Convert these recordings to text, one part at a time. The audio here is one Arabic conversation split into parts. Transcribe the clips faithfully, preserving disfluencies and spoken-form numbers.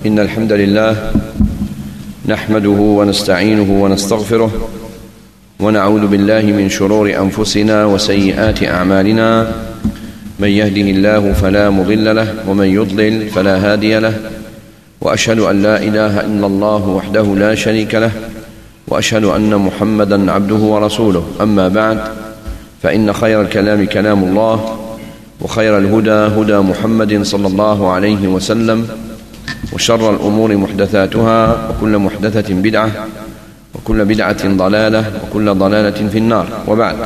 إن الحمد لله نحمده ونستعينه ونستغفره ونعوذ بالله من شرور أنفسنا وسيئات أعمالنا. من يهده الله فلا مضل له ومن يضلل فلا هادي له، وأشهد أن لا إله إلا الله وحده لا شريك له، وأشهد أن محمدا عبده ورسوله. أما بعد، فإن خير الكلام كلام الله، وخير الهدى هدى محمد صلى الله عليه وسلم، وشر الأمور محدثاتها، وكل محدثة بدعة، وكل بدعة ضلالة، وكل ضلالة في النار. وبعد،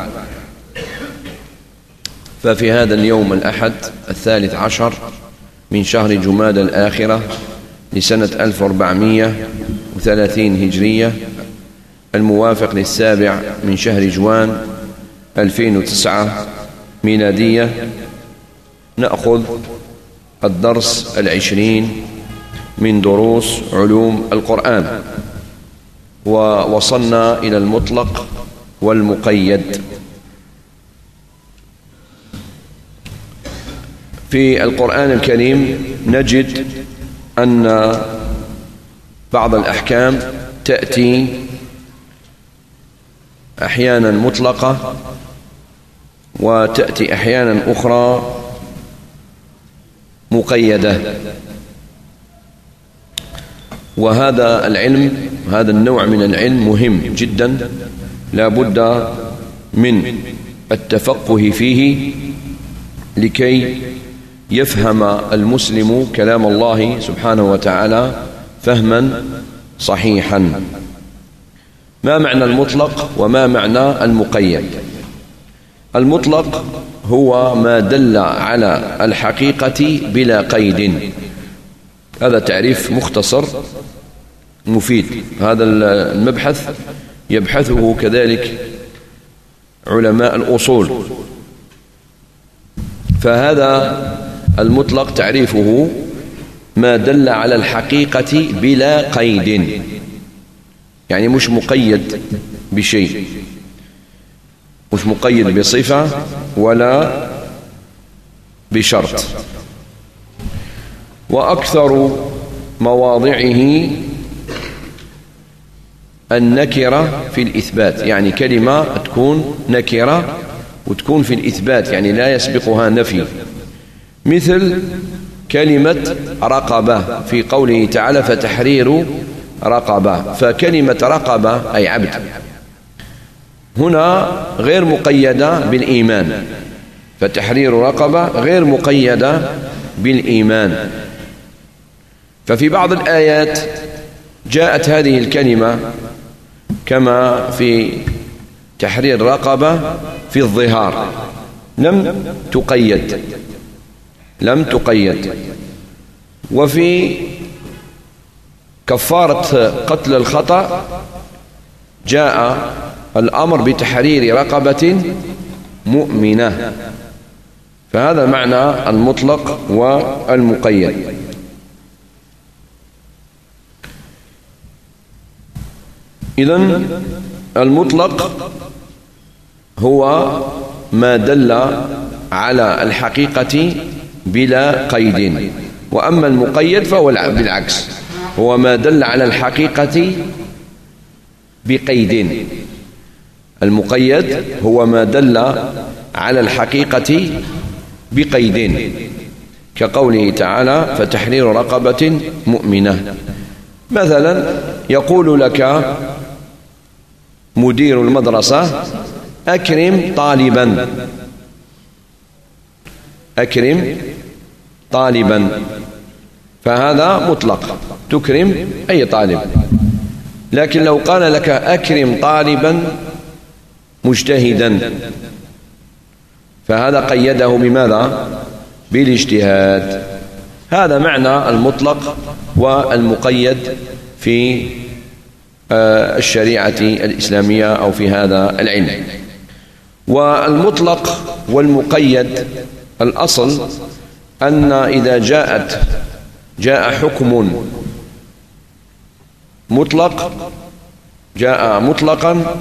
ففي هذا اليوم الأحد الثالث عشر من شهر جمادى الآخرة لسنة ألف وأربعمائة وثلاثين هجرية، الموافق للسابع من شهر جوان ألفين وتسعة ميلادية، نأخذ الدرس العشرين من دروس علوم القرآن، ووصلنا إلى المطلق والمقيد. في القرآن الكريم نجد أن بعض الأحكام تأتي أحيانا مطلقة، وتأتي أحيانا أخرى مقيدة. وهذا العلم، هذا النوع من العلم مهم جدا، لا بد من التفقه فيه لكي يفهم المسلم كلام الله سبحانه وتعالى فهما صحيحا. ما معنى المطلق وما معنى المقيد؟ المطلق هو ما دل على الحقيقة بلا قيد. هذا تعريف مختصر مفيد. هذا المبحث يبحثه كذلك علماء الأصول. فهذا المطلق تعريفه ما دل على الحقيقة بلا قيد، يعني مش مقيد بشيء، مش مقيد بصفة ولا بشرط. وأكثر مواضعه النكرة في الإثبات، يعني كلمة تكون نكرة وتكون في الإثبات، يعني لا يسبقها نفي، مثل كلمة رقبة في قوله تعالى فتحرير رقبة. فكلمة رقبة أي عبد هنا غير مقيدة بالإيمان، فتحرير رقبة غير مقيدة بالإيمان. ففي بعض الآيات جاءت هذه الكلمة كما في تحرير رقبة في الظهار، لم تقيد لم تقيد وفي كفارة قتل الخطأ جاء الأمر بتحرير رقبة مؤمنة. فهذا معنى المطلق والمقيد. إذن المطلق هو ما دل على الحقيقة بلا قيد، وأما المقيد فهو بالعكس، هو ما دل على الحقيقة بقيد. المقيد هو ما دل على الحقيقة بقيد، كقوله تعالى فتحرير رقبة مؤمنة. مثلا يقول لك مدير المدرسة أكرم طالبا، أكرم طالبا، فهذا مطلق، تكرم أي طالب. لكن لو قال لك أكرم طالبا مجتهدا، فهذا قيده بماذا؟ بالاجتهاد. هذا معنى المطلق والمقيد في الشريعة الإسلامية أو في هذا العلم. والمطلق والمقيد الأصل أن إذا جاءت جاء حكم مطلق، جاء مطلقا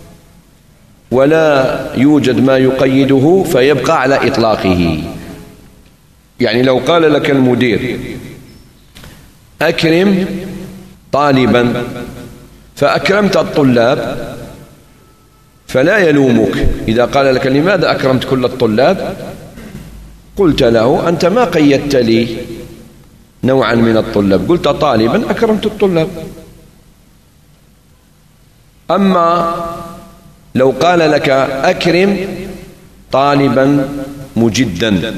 ولا يوجد ما يقيده فيبقى على إطلاقه. يعني لو قال لك المدير أكرم طالبا، فأكرمت الطلاب فلا يلومك إذا قال لك لماذا أكرمت كل الطلاب، قلت له أنت ما قيدت لي نوعا من الطلاب، قلت طالبا أكرمت الطلاب. أما لو قال لك أكرم طالبا مجدا،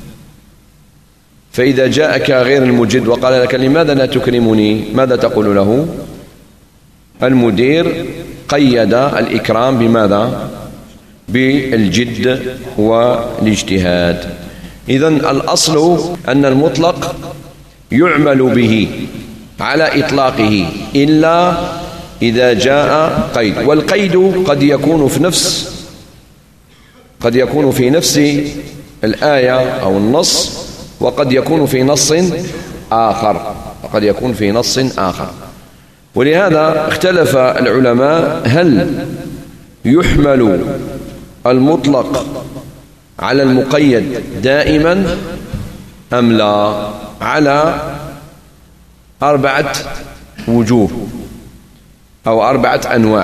فإذا جاءك غير المجد وقال لك لماذا لا تكرمني، ماذا تقول له؟ المدير قيد الإكرام بماذا؟ بالجد والاجتهاد. إذن الأصل أن المطلق يعمل به على إطلاقه إلا إذا جاء قيد، والقيد قد يكون في نفس قد يكون في نفس الآية أو النص، وقد يكون في نص آخر وقد يكون في نص آخر. ولهذا اختلف العلماء هل يحمل المطلق على المقيد دائما أم لا، على أربعة وجوه أو أربعة أنواع.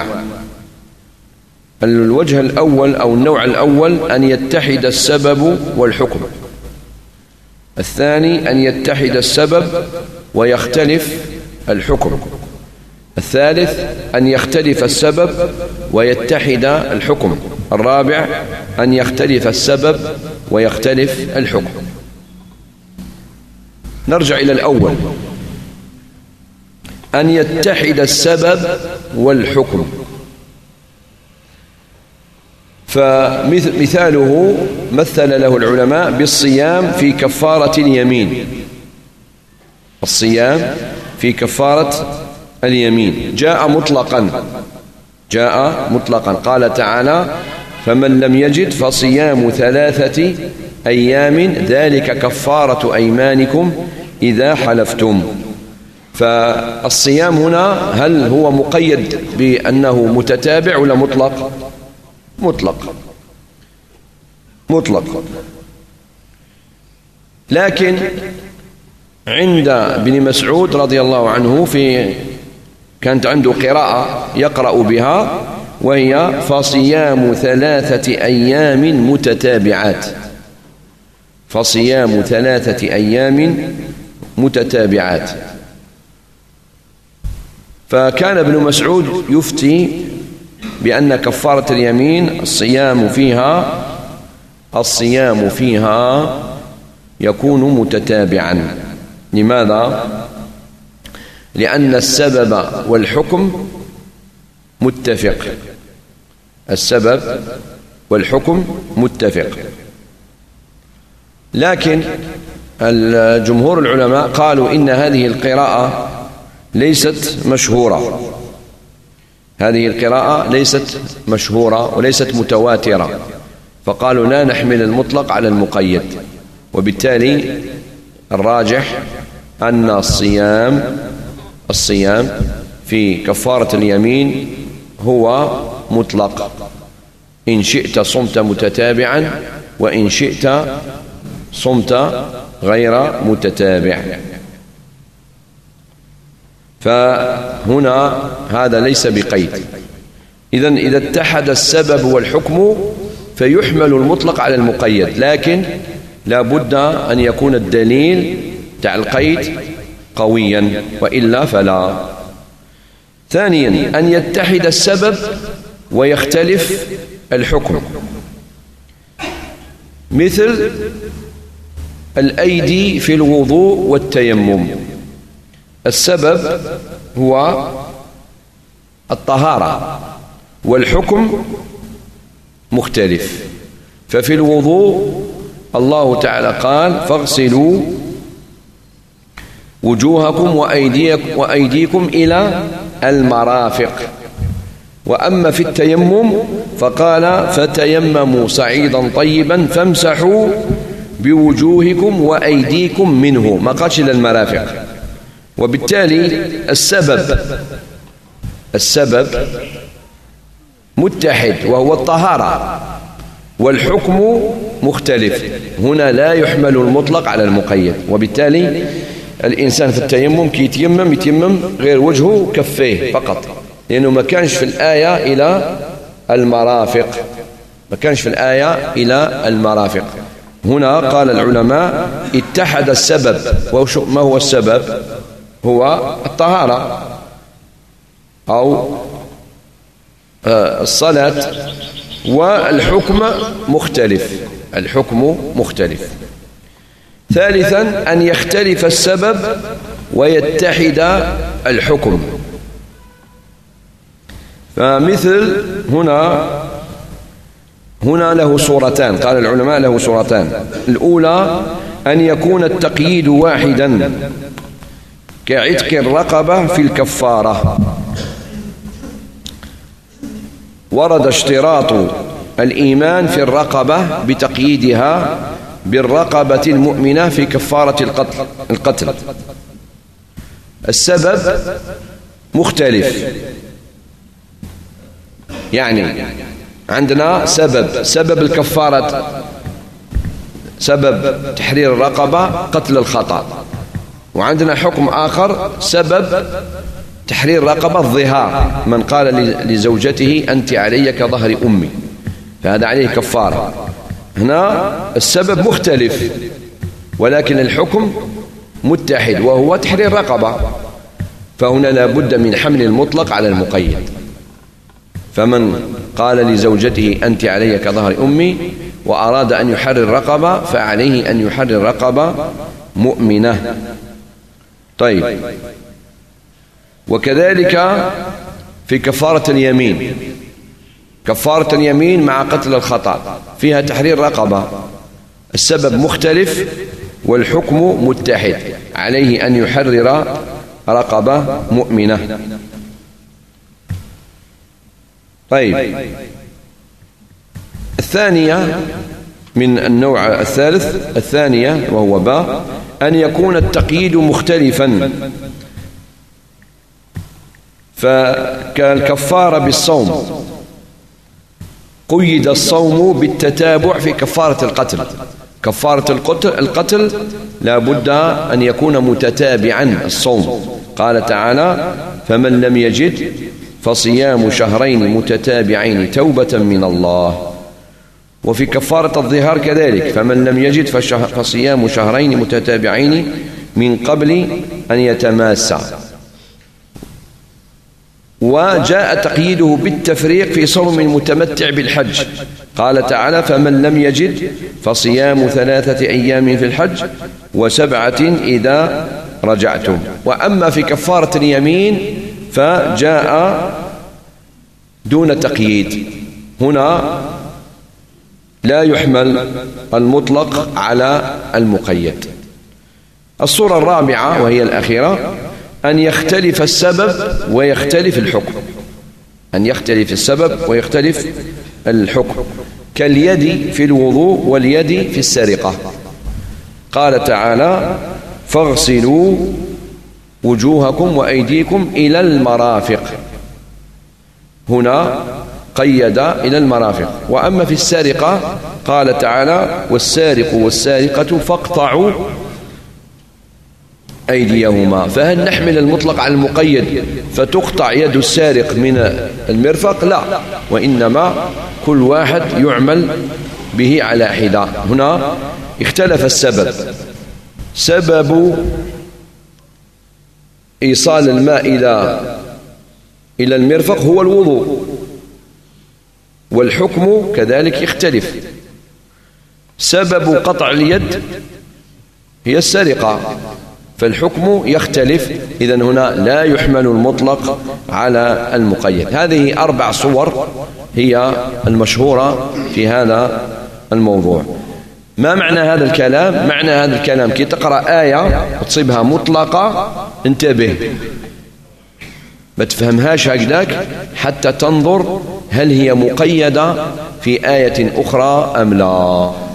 الوجه الأول أو النوع الأول أن يتحد السبب والحكم. الثاني أن يتحد السبب ويختلف الحكم. الثالث أن يختلف السبب ويتحد الحكم. الرابع أن يختلف السبب ويختلف الحكم. نرجع إلى الأول، أن يتحد السبب والحكم. فمثاله مثل له العلماء بالصيام في كفارة اليمين. الصيام في كفارة اليمين جاء مطلقا جاء مطلقا قال تعالى: فمن لم يجد فصيام ثلاثة أيام ذلك كفارة أيمانكم إذا حلفتم. فالصيام هنا هل هو مقيد بأنه متتابع ولا مطلق؟ مطلق مطلق لكن عند ابن مسعود رضي الله عنه في كانت عنده قراءة يقرأ بها، وهي فصيام ثلاثة أيام متتابعات. فصيام ثلاثة أيام متتابعات. فكان ابن مسعود يفتي بأن كفارة اليمين الصيام فيها الصيام فيها يكون متتابعا. لماذا؟ لأن السبب والحكم متفق. السبب والحكم متفق. لكن الجمهور العلماء قالوا إن هذه القراءة ليست مشهورة. هذه القراءة ليست مشهورة وليست متواترة، فقالوا لا نحمل المطلق على المقيد. وبالتالي الراجح أن الصيام الصيام في كفارة اليمين هو مطلق. إن شئت صمت متتابعا، وإن شئت صمت غير متتابع. فهنا هذا ليس بقيد. إذن إذا اتحد السبب والحكم فيحمل المطلق على المقيد، لكن لا بد أن يكون الدليل تاع القيد قويا، وإلا فلا. ثانيا أن يتحد السبب ويختلف الحكم، مثل الأيدي في الوضوء والتيمم. السبب هو الطهارة والحكم مختلف. ففي الوضوء الله تعالى قال: فاغسلوا وجوهكم وأيديكم, وأيديكم إلى المرافق. وأما في التيمم فقال: فتيمموا صعيدا طيبا فامسحوا بوجوهكم وأيديكم منه، ما قالش إلى المرافق. وبالتالي السبب السبب متحد وهو الطهارة، والحكم مختلف. هنا لا يحمل المطلق على المقيد. وبالتالي الإنسان في التيمم كي يتيمم يتيمم غير وجهه وكفيه فقط، لأنه ما كانش في الآية إلى المرافق، ما كانش في الآية إلى المرافق. هنا قال العلماء اتحد السبب. ما هو السبب؟ هو الطهارة أو الصلاة، والحكم مختلف، الحكم مختلف. ثالثا أن يختلف السبب ويتحد الحكم. فمثل هنا هنا له صورتان، قال العلماء له صورتان. الأولى أن يكون التقييد واحدا كعتق الرقبة في الكفارة، ورد اشتراط الإيمان في الرقبة بتقييدها بالرقبة المؤمنة في كفارة القتل القتل السبب مختلف. يعني عندنا سبب سبب الكفارة، سبب تحرير الرقبة قتل الخطأ، وعندنا حكم آخر سبب تحرير رقبة الظهار، من قال لزوجته أنت علي كظهر أمي، فهذا عليه كفارة. هنا السبب مختلف ولكن الحكم متحد وهو تحرير رقبة، فهنا لا بد من حمل المطلق على المقيد. فمن قال لزوجته أنت علي كظهر أمي وأراد أن يحرر رقبة فعليه أن يحرر رقبة مؤمنة. طيب، وكذلك في كفارة اليمين، كفارة اليمين مع قتل الخطأ فيها تحرير رقبة، السبب مختلف والحكم متحد، عليه أن يحرر رقبة مؤمنة. طيب، الثانية من النوع الثالث، الثانية وهو باء، أن يكون التقييد مختلفا، فكالكفارة بالصوم قيد الصوم بالتتابع في كفارة القتل. كفارة القتل, القتل لا بد أن يكون متتابعا الصوم، قال تعالى فمن لم يجد فصيام شهرين متتابعين توبة من الله. وفي كفارة الظهار كذلك فمن لم يجد فصيام شهرين متتابعين من قبل أن يتماسا. وجاء تقييده بالتفريق في صوم المتمتع بالحج، قال تعالى فمن لم يجد فصيام ثلاثة أيام في الحج وسبعة إذا رجعتم. وأما في كفارة اليمين فجاء دون تقييد، هنا لا يحمل المطلق على المقيد. الصورة الرابعة وهي الأخيرة أن يختلف السبب ويختلف الحكم، أن يختلف السبب ويختلف الحكم، كاليد في الوضوء واليد في السرقة. قال تعالى فاغسلوا وجوهكم وأيديكم إلى المرافق، هنا قيد إلى المرافق. وأما في السرقة قال تعالى والسارق والسارقة فاقطعوا أيديهما. فهل نحمل المطلق على المقيد فتقطع يد السارق من المرفق؟ لا، وإنما كل واحد يعمل به على حدة. هنا اختلف السبب، سبب إيصال الماء إلى إلى المرفق هو الوضوء، والحكم كذلك يختلف. سبب قطع اليد هي السرقة، فالحكم يختلف. إذن هنا لا يحمل المطلق على المقيد. هذه أربع صور هي المشهورة في هذا الموضوع. ما معنى هذا الكلام؟ معنى هذا الكلام كي تقرأ آية وتصيبها مطلقة انتبه، ما تفهمهاش هكذاك حتى تنظر هل هي مقيدة في آية أخرى أم لا.